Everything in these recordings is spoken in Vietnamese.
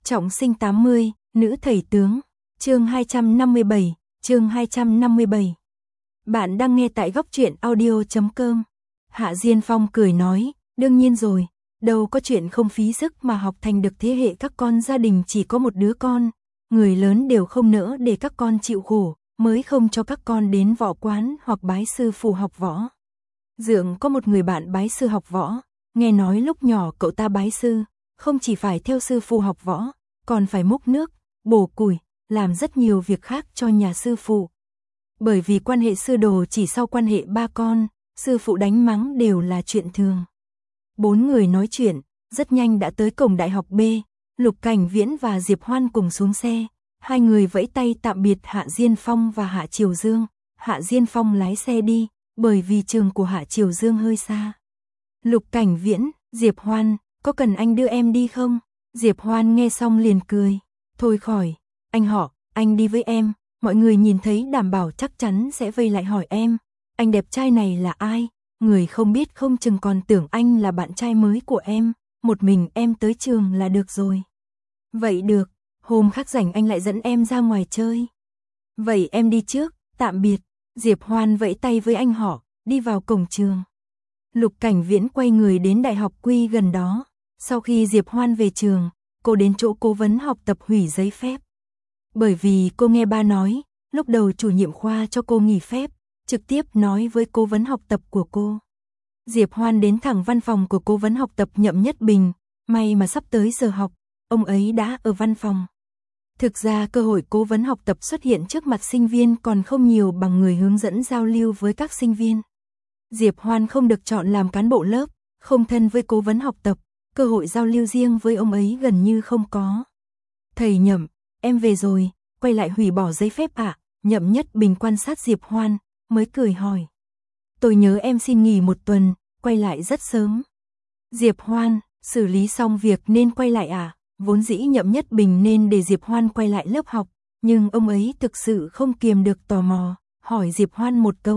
Trọng sinh 80, nữ thầy tướng. Chương 257, chương 257. Bạn đang nghe tại góc truyện audio.com. Hạ Diên Phong cười nói, đương nhiên rồi, đâu có chuyện không phí sức mà học thành được thế hệ các con gia đình chỉ có một đứa con, người lớn đều không nỡ để các con chịu khổ, mới không cho các con đến võ quán hoặc bái sư phụ học võ. Dượng có một người bạn bái sư học võ, nghe nói lúc nhỏ cậu ta bái sư, không chỉ phải theo sư phụ học võ, còn phải múc nước, bổ củi, làm rất nhiều việc khác cho nhà sư phụ. Bởi vì quan hệ sư đồ chỉ sau quan hệ ba con, sư phụ đánh mắng đều là chuyện thường. Bốn người nói chuyện, rất nhanh đã tới cổng đại học B, Lục Cảnh Viễn và Diệp Hoan cùng xuống xe, hai người vẫy tay tạm biệt Hạ Diên Phong và Hạ Triều Dương. Hạ Diên Phong lái xe đi, bởi vì trường của Hạ Triều Dương hơi xa. Lục Cảnh Viễn, Diệp Hoan, có cần anh đưa em đi không? Diệp Hoan nghe xong liền cười, thôi khỏi, anh họ, anh đi với em, mọi người nhìn thấy đảm bảo chắc chắn sẽ vây lại hỏi em, anh đẹp trai này là ai? Người không biết không chừng còn tưởng anh là bạn trai mới của em, một mình em tới trường là được rồi. Vậy được, hôm khác rảnh anh lại dẫn em ra ngoài chơi. Vậy em đi trước, tạm biệt. Diệp Hoan vẫy tay với anh họ, đi vào cổng trường. Lục Cảnh Viễn quay người đến đại học Quy gần đó. Sau khi Diệp Hoan về trường, cô đến chỗ cố vấn học tập hủy giấy phép. Bởi vì cô nghe ba nói, lúc đầu chủ nhiệm khoa cho cô nghỉ phép, trực tiếp nói với cố vấn học tập của cô. Diệp Hoan đến thẳng văn phòng của cố vấn học tập Nhậm Nhất Bình, may mà sắp tới giờ học, ông ấy đã ở văn phòng. Thực ra cơ hội cố vấn học tập xuất hiện trước mặt sinh viên còn không nhiều bằng người hướng dẫn giao lưu với các sinh viên. Diệp Hoan không được chọn làm cán bộ lớp, không thân với cố vấn học tập, cơ hội giao lưu riêng với ông ấy gần như không có. Thầy Nhậm, em về rồi, quay lại hủy bỏ giấy phép ạ? Nhậm Nhất Bình quan sát Diệp Hoan, mới cười hỏi. Tôi nhớ em xin nghỉ một tuần, quay lại rất sớm. Diệp Hoan, xử lý xong việc nên quay lại à? Vốn dĩ Nhậm Nhất Bình nên để Diệp Hoan quay lại lớp học, nhưng ông ấy thực sự không kiềm được tò mò, hỏi Diệp Hoan một câu.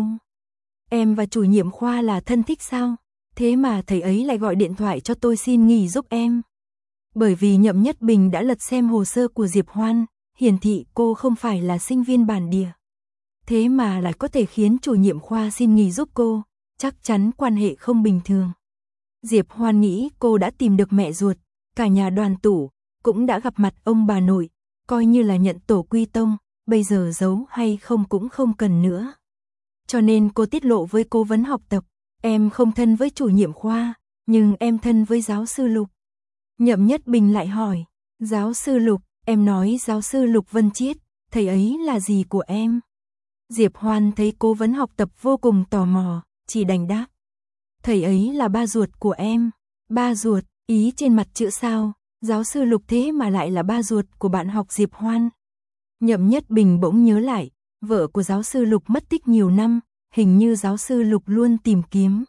Em và chủ nhiệm khoa là thân thích sao? Thế mà thầy ấy lại gọi điện thoại cho tôi xin nghỉ giúp em. Bởi vì Nhậm Nhất Bình đã lật xem hồ sơ của Diệp Hoan, hiển thị cô không phải là sinh viên bản địa. Thế mà lại có thể khiến chủ nhiệm khoa xin nghỉ giúp cô, chắc chắn quan hệ không bình thường. Diệp Hoan nghĩ cô đã tìm được mẹ ruột, cả nhà đoàn tụ, cũng đã gặp mặt ông bà nội, coi như là nhận tổ quy tông, bây giờ giấu hay không cũng không cần nữa. Cho nên cô tiết lộ với cố vấn học tập, em không thân với chủ nhiệm khoa, nhưng em thân với giáo sư Lục. Nhậm Nhất Bình lại hỏi, giáo sư Lục, em nói giáo sư Lục Vân Chiết, thầy ấy là gì của em? Diệp Hoan thấy cố vấn học tập vô cùng tò mò, chỉ đành đáp. Thầy ấy là ba ruột của em. Ba ruột, ý trên mặt chữ sao, giáo sư Lục thế mà lại là ba ruột của bạn học Diệp Hoan. Nhậm Nhất Bình bỗng nhớ lại, vợ của giáo sư Lục mất tích nhiều năm, hình như giáo sư Lục luôn tìm kiếm.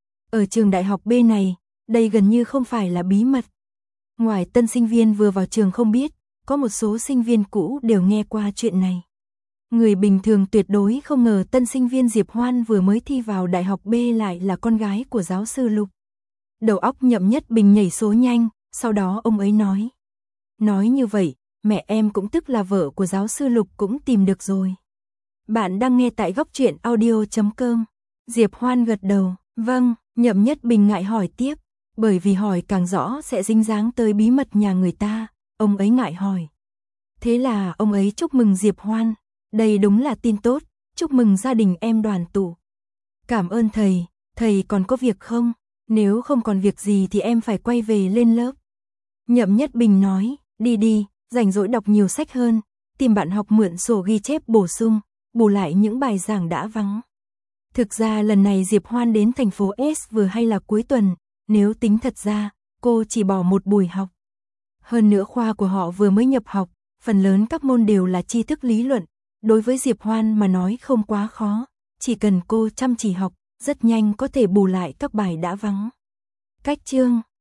Ở trường đại học B này, đây gần như không phải là bí mật. Ngoài tân sinh viên vừa vào trường không biết, có một số sinh viên cũ đều nghe qua chuyện này. Người bình thường tuyệt đối không ngờ tân sinh viên Diệp Hoan vừa mới thi vào đại học B lại là con gái của giáo sư Lục. Đầu óc Nhậm Nhất Bình nhảy số nhanh, sau đó ông ấy nói. Nói như vậy, mẹ em cũng tức là vợ của giáo sư Lục cũng tìm được rồi. Bạn đang nghe tại góc truyện audio.com. Diệp Hoan gật đầu, vâng. Nhậm Nhất Bình ngại hỏi tiếp, bởi vì hỏi càng rõ sẽ dính dáng tới bí mật nhà người ta, ông ấy ngại hỏi. Thế là ông ấy chúc mừng Diệp Hoan, đây đúng là tin tốt, chúc mừng gia đình em đoàn tụ. Cảm ơn thầy còn có việc không? Nếu không còn việc gì thì em phải quay về lên lớp. Nhậm Nhất Bình nói, đi, rảnh rỗi đọc nhiều sách hơn, tìm bạn học mượn sổ ghi chép bổ sung, bù lại những bài giảng đã vắng. Thực ra lần này Diệp Hoan đến thành phố S vừa hay là cuối tuần, nếu tính thật ra, cô chỉ bỏ một buổi học. Hơn nữa khoa của họ vừa mới nhập học, phần lớn các môn đều là tri thức lý luận, đối với Diệp Hoan mà nói không quá khó, chỉ cần cô chăm chỉ học, rất nhanh có thể bù lại các bài đã vắng. Cách chương